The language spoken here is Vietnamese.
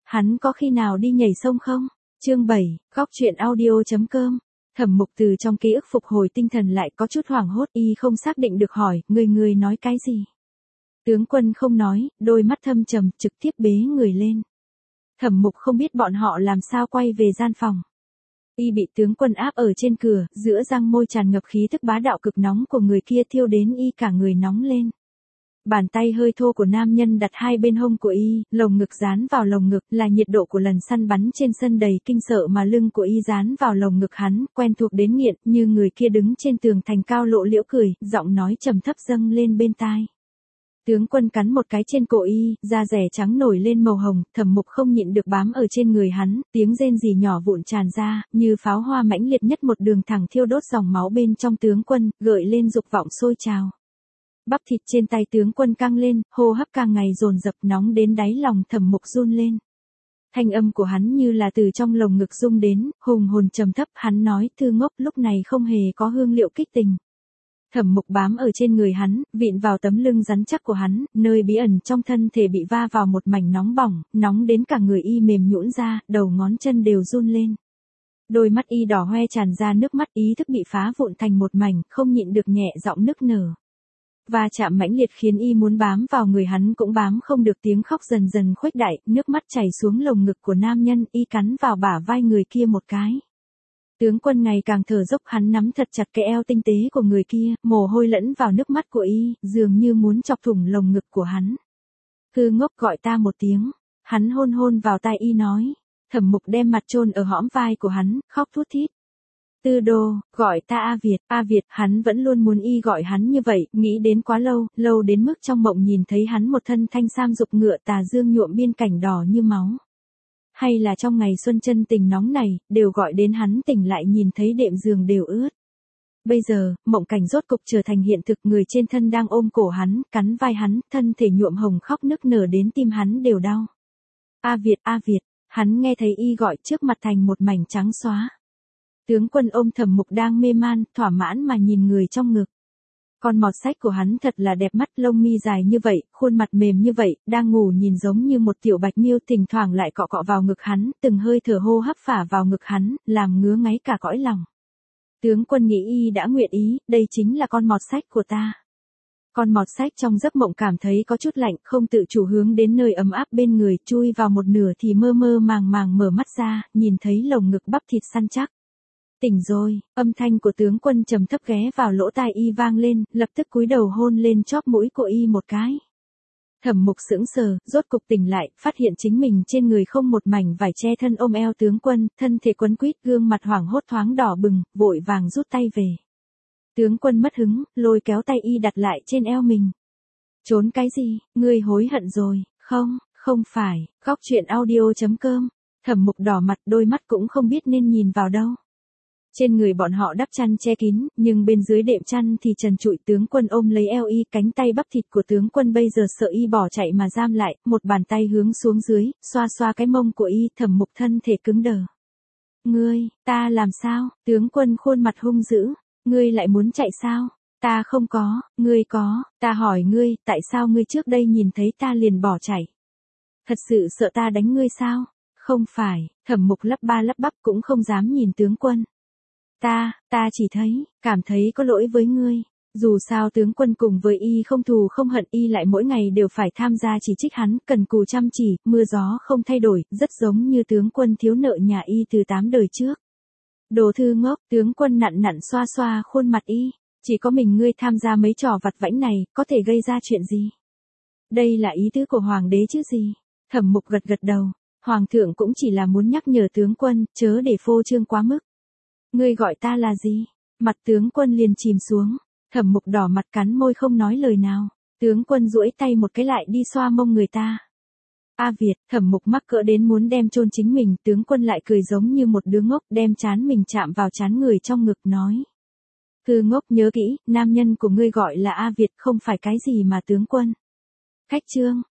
Hắn có khi nào đi nhảy sông không? Chương 7, góc truyện audio.com. Thẩm Mục từ trong ký ức phục hồi tinh thần lại có chút hoảng hốt, y không xác định được hỏi, người nói cái gì? Tướng quân không nói, đôi mắt thâm trầm, trực tiếp bế người lên. Thẩm Mục không biết bọn họ làm sao quay về gian phòng. Y bị tướng quân áp ở trên cửa, giữa răng môi tràn ngập khí thức bá đạo cực nóng của người kia thiêu đến y cả người nóng lên. Bàn tay hơi thô của nam nhân đặt hai bên hông của y, lồng ngực dán vào lồng ngực là nhiệt độ của lần săn bắn trên sân đầy kinh sợ mà lưng của y dán vào lồng ngực hắn, quen thuộc đến nghiện, như người kia đứng trên tường thành cao lộ liễu cười, giọng nói trầm thấp dâng lên bên tai. Tướng quân cắn một cái trên cổ y, da rẻ trắng nổi lên màu hồng, Thẩm Mục không nhịn được bám ở trên người hắn, tiếng rên rỉ nhỏ vụn tràn ra, như pháo hoa mãnh liệt nhất một đường thẳng thiêu đốt dòng máu bên trong tướng quân, gợi lên dục vọng sôi trào. Bắp thịt trên tay tướng quân căng lên, hô hấp càng ngày dồn dập nóng đến đáy lòng Thẩm Mục run lên. Thanh âm của hắn như là từ trong lồng ngực rung đến, hùng hồn trầm thấp, hắn nói, Thư ngốc, lúc này không hề có hương liệu kích tình. Thẩm Mục bám ở trên người hắn, vịn vào tấm lưng rắn chắc của hắn, nơi bí ẩn trong thân thể bị va vào một mảnh nóng bỏng, nóng đến cả người y mềm nhũn ra, đầu ngón chân đều run lên. Đôi mắt y đỏ hoe tràn ra nước mắt, ý thức bị phá vụn thành một mảnh, không nhịn được nhẹ giọng nức nở. Va chạm mãnh liệt khiến y muốn bám vào người hắn cũng bám không được, tiếng khóc dần dần khuếch đại, nước mắt chảy xuống lồng ngực của nam nhân, y cắn vào bả vai người kia một cái. Tướng quân ngày càng thở dốc, hắn nắm thật chặt cái eo tinh tế của người kia, mồ hôi lẫn vào nước mắt của y, dường như muốn chọc thủng lồng ngực của hắn. Thư ngốc, gọi ta một tiếng. Hắn hôn hôn vào tai y nói. Thẩm Mục đem mặt chôn ở hõm vai của hắn, khóc thút thít. Tư Đô, gọi ta A Việt, hắn vẫn luôn muốn y gọi hắn như vậy, nghĩ đến quá lâu, lâu đến mức trong mộng nhìn thấy hắn một thân thanh sam dục ngựa tà dương nhuộm biên cảnh đỏ như máu. Hay là trong ngày xuân chân tình nóng này, đều gọi đến hắn tỉnh lại nhìn thấy đệm giường đều ướt. Bây giờ, mộng cảnh rốt cục trở thành hiện thực, người trên thân đang ôm cổ hắn, cắn vai hắn, thân thể nhuộm hồng khóc nức nở đến tim hắn đều đau. A Việt, hắn nghe thấy y gọi trước mặt thành một mảnh trắng xóa. Tướng quân ôm Thẩm Mục đang mê man, thỏa mãn mà nhìn người trong ngực. Con mọt sách của hắn thật là đẹp mắt, lông mi dài như vậy, khuôn mặt mềm như vậy, đang ngủ nhìn giống như một tiểu bạch miêu, thỉnh thoảng lại cọ cọ vào ngực hắn, từng hơi thở hô hấp phả vào ngực hắn, làm ngứa ngáy cả cõi lòng. Tướng quân nghĩ y đã nguyện ý, đây chính là con mọt sách của ta. Con mọt sách trong giấc mộng cảm thấy có chút lạnh, không tự chủ hướng đến nơi ấm áp bên người, chui vào một nửa thì mơ mơ màng màng mở mắt ra, nhìn thấy lồng ngực bắp thịt săn chắc. Tỉnh rồi, âm thanh của tướng quân trầm thấp ghé vào lỗ tai y vang lên, lập tức cúi đầu hôn lên chóp mũi của y một cái. Thẩm Mục sững sờ, rốt cục tỉnh lại, phát hiện chính mình trên người không một mảnh vải che thân, ôm eo tướng quân, thân thể quấn quýt, gương mặt hoảng hốt thoáng đỏ bừng, vội vàng rút tay về. Tướng quân mất hứng, lôi kéo tay y đặt lại trên eo mình. Trốn cái gì, ngươi hối hận rồi, không phải, góc truyện audio.com. Thẩm Mục đỏ mặt, đôi mắt cũng không biết nên nhìn vào đâu. Trên người bọn họ đắp chăn che kín, nhưng bên dưới đệm chăn thì trần trụi, tướng quân ôm lấy eo y, cánh tay bắp thịt của tướng quân bây giờ sợ y bỏ chạy mà giam lại, một bàn tay hướng xuống dưới, xoa xoa cái mông của y, Thẩm Mục thân thể cứng đờ. Ngươi, ta làm sao? Tướng quân khuôn mặt hung dữ. Ngươi lại muốn chạy sao? Ta không có, ngươi có, ta hỏi ngươi, tại sao ngươi trước đây nhìn thấy ta liền bỏ chạy? Thật sự sợ ta đánh ngươi sao? Không phải, Thẩm Mục lắp ba lắp bắp cũng không dám nhìn tướng quân. Ta chỉ cảm thấy có lỗi với ngươi. Dù sao tướng quân cùng với y không thù không hận, y lại mỗi ngày đều phải tham gia chỉ trích hắn, cần cù chăm chỉ, mưa gió không thay đổi, rất giống như tướng quân thiếu nợ nhà y từ 8 đời trước. Đồ Thư ngốc, tướng quân nặn nặn xoa xoa khuôn mặt y, chỉ có mình ngươi tham gia mấy trò vặt vãnh này, có thể gây ra chuyện gì? Đây là ý tứ của hoàng đế chứ gì? Thẩm Mục gật đầu, hoàng thượng cũng chỉ là muốn nhắc nhở tướng quân, chớ để phô trương quá mức. Ngươi gọi ta là gì? Mặt tướng quân liền chìm xuống. Thẩm Mục đỏ mặt cắn môi không nói lời nào. Tướng quân duỗi tay một cái lại đi xoa mông người ta. A Việt, Thẩm Mục mắc cỡ đến muốn đem chôn chính mình, tướng quân lại cười giống như một đứa ngốc, đem trán mình chạm vào trán người trong ngực nói. Thư ngốc, nhớ kỹ, nam nhân của ngươi gọi là A Việt, không phải cái gì mà tướng quân. Khách trương,